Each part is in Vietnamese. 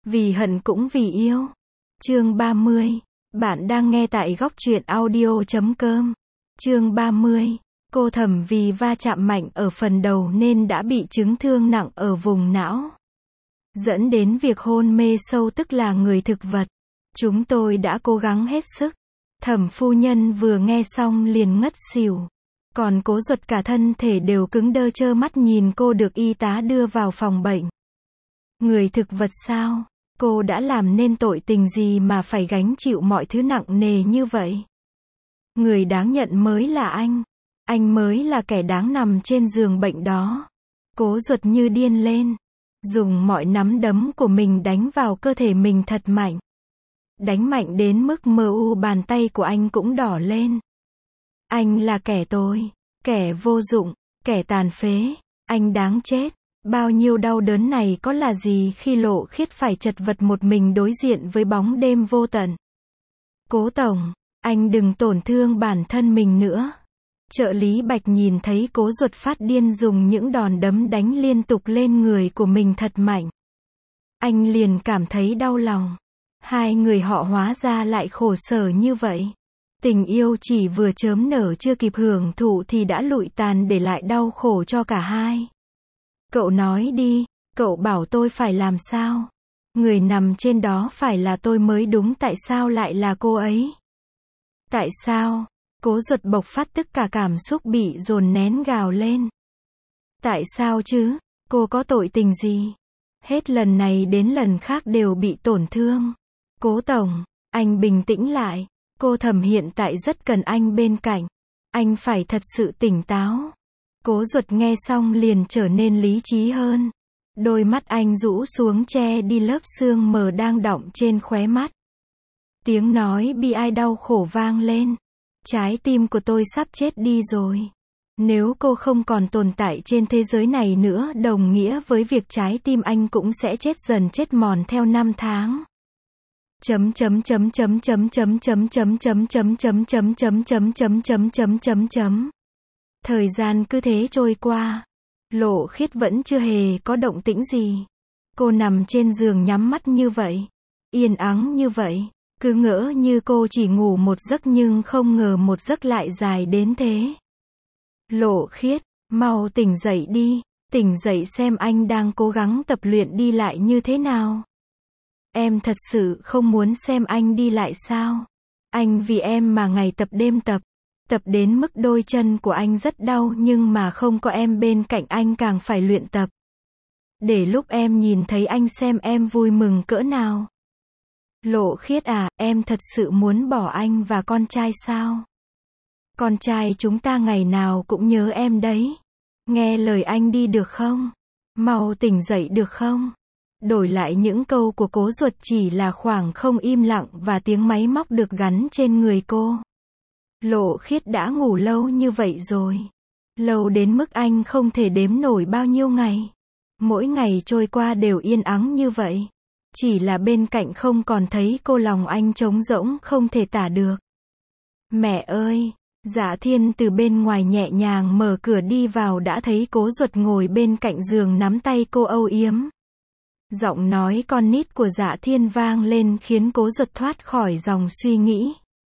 Vì hận cũng vì yêu. Chương 30. Bạn đang nghe tại góc truyện audio.com. Chương 30. Cô Thẩm vì va chạm mạnh ở phần đầu nên đã bị chấn thương nặng ở vùng não, dẫn đến việc hôn mê sâu, tức là người thực vật. Chúng tôi đã cố gắng hết sức. Thẩm phu nhân vừa nghe xong liền ngất xỉu. Còn Cố Duật cả thân thể đều cứng đơ, trơ mắt nhìn cô được y tá đưa vào phòng bệnh. Người thực vật sao? Cô đã làm nên tội tình gì mà phải gánh chịu mọi thứ nặng nề như vậy? Người đáng nhận mới là anh mới là kẻ đáng nằm trên giường bệnh đó. Cố Duật như điên lên, dùng mọi nắm đấm của mình đánh vào cơ thể mình thật mạnh. Đánh mạnh đến mức bàn tay của anh cũng đỏ lên. Anh là kẻ tồi, kẻ vô dụng, kẻ tàn phế, anh đáng chết. Bao nhiêu đau đớn này có là gì khi Lộ Khiết phải chật vật một mình đối diện với bóng đêm vô tận. Cố tổng, anh đừng tổn thương bản thân mình nữa. Trợ lý Bạch nhìn thấy Cố Duật phát điên dùng những đòn đấm đánh liên tục lên người của mình thật mạnh. Anh liền cảm thấy đau lòng. Hai người họ hóa ra lại khổ sở như vậy. Tình yêu chỉ vừa chớm nở chưa kịp hưởng thụ thì đã lụi tàn, để lại đau khổ cho cả hai. Cậu nói đi, cậu bảo tôi phải làm sao? Người nằm trên đó phải là tôi mới đúng, tại sao lại là cô ấy? Tại sao? Cố Duật bộc phát tất cả cảm xúc bị dồn nén gào lên. Tại sao chứ? Cô có tội tình gì? Hết lần này đến lần khác đều bị tổn thương. Cố tổng, anh bình tĩnh lại. Cô Thẩm hiện tại rất cần anh bên cạnh. Anh phải thật sự tỉnh táo. Cố Duật nghe xong liền trở nên lý trí hơn. Đôi mắt anh rũ xuống che đi lớp sương mờ đang đọng trên khóe mắt. Tiếng nói bi ai đau khổ vang lên. Trái tim của tôi sắp chết đi rồi. Nếu cô không còn tồn tại trên thế giới này nữa, đồng nghĩa với việc trái tim anh cũng sẽ chết dần chết mòn theo năm tháng. Thời gian cứ thế trôi qua. Lộ Khiết vẫn chưa hề có động tĩnh gì. Cô nằm trên giường nhắm mắt như vậy, yên ắng như vậy, cứ ngỡ như cô chỉ ngủ một giấc, nhưng không ngờ một giấc lại dài đến thế. Lộ Khiết, mau tỉnh dậy đi, tỉnh dậy xem anh đang cố gắng tập luyện đi lại như thế nào. Em thật sự không muốn xem anh đi lại sao? Anh vì em mà ngày tập đêm tập đến mức đôi chân của anh rất đau, nhưng mà không có em bên cạnh anh càng phải luyện tập. Để lúc em nhìn thấy anh xem em vui mừng cỡ nào. Lộ Khiết à, em thật sự muốn bỏ anh và con trai sao? Con trai chúng ta ngày nào cũng nhớ em đấy. Nghe lời anh đi được không? Mau tỉnh dậy được không? Đổi lại những câu của Cố Duật chỉ là khoảng không im lặng và tiếng máy móc được gắn trên người cô. Lộ Khiết đã ngủ lâu như vậy rồi. Lâu đến mức anh không thể đếm nổi bao nhiêu ngày. Mỗi ngày trôi qua đều yên ắng như vậy. Chỉ là bên cạnh không còn thấy cô, lòng anh trống rỗng không thể tả được. Mẹ ơi! Dạ Thiên từ bên ngoài nhẹ nhàng mở cửa đi vào đã thấy Cố Duật ngồi bên cạnh giường nắm tay cô âu yếm. Giọng nói con nít của Dạ Thiên vang lên khiến Cố Duật thoát khỏi dòng suy nghĩ.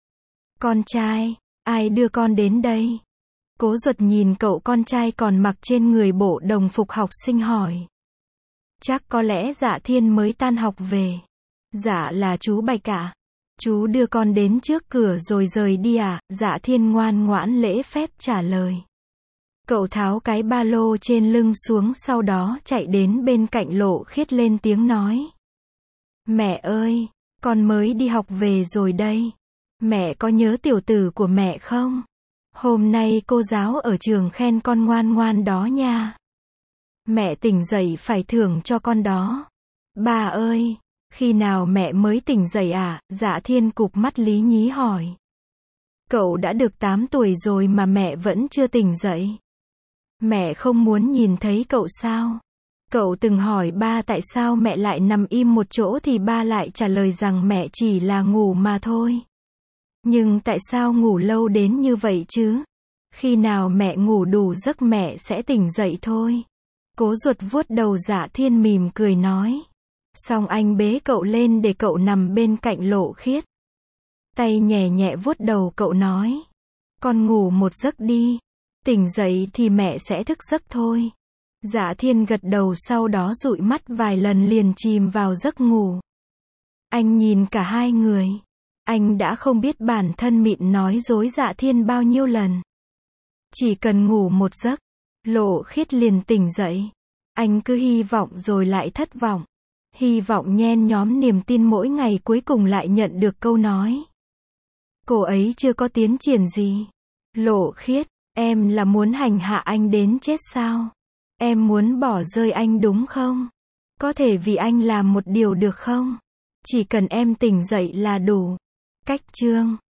Con trai, ai đưa con đến đây? Cố Duật nhìn cậu con trai còn mặc trên người bộ đồng phục học sinh hỏi. Chắc có lẽ Dạ Thiên mới tan học về. Dạ là chú Bạch ạ. Chú đưa con đến trước cửa rồi rời đi à? Dạ Thiên ngoan ngoãn lễ phép trả lời. Cậu tháo cái ba lô trên lưng xuống, sau đó chạy đến bên cạnh Lộ Khiết lên tiếng nói. Mẹ ơi, con mới đi học về rồi đây. Mẹ có nhớ tiểu tử của mẹ không? Hôm nay cô giáo ở trường khen con ngoan ngoan đó nha. Mẹ tỉnh dậy phải thưởng cho con đó. Bà ơi, khi nào mẹ mới tỉnh dậy à? Dạ Thiên cụp mắt lý nhí hỏi. Cậu đã được 8 tuổi rồi mà mẹ vẫn chưa tỉnh dậy. Mẹ không muốn nhìn thấy cậu sao? Cậu từng hỏi ba tại sao mẹ lại nằm im một chỗ thì ba lại trả lời rằng mẹ chỉ là ngủ mà thôi. Nhưng tại sao ngủ lâu đến như vậy chứ? Khi nào mẹ ngủ đủ giấc mẹ sẽ tỉnh dậy thôi. Cố Duật vuốt đầu Dạ Thiên mỉm cười nói. Xong anh bế cậu lên để cậu nằm bên cạnh Lộ Khiết. Tay nhẹ nhẹ vuốt đầu cậu nói. Con ngủ một giấc đi. Tỉnh dậy thì mẹ sẽ thức giấc thôi. Dạ Thiên gật đầu, sau đó dụi mắt vài lần liền chìm vào giấc ngủ. Anh nhìn cả hai người. Anh đã không biết bản thân mịn nói dối Dạ Thiên bao nhiêu lần. Chỉ cần ngủ một giấc, Lộ Khiết liền tỉnh dậy. Anh cứ hy vọng rồi lại thất vọng. Hy vọng nhen nhóm niềm tin mỗi ngày, cuối cùng lại nhận được câu nói. Cô ấy chưa có tiến triển gì. Lộ Khiết, em là muốn hành hạ anh đến chết sao? Em muốn bỏ rơi anh đúng không? Có thể vì anh làm một điều được không? Chỉ cần em tỉnh dậy là đủ. Cách chương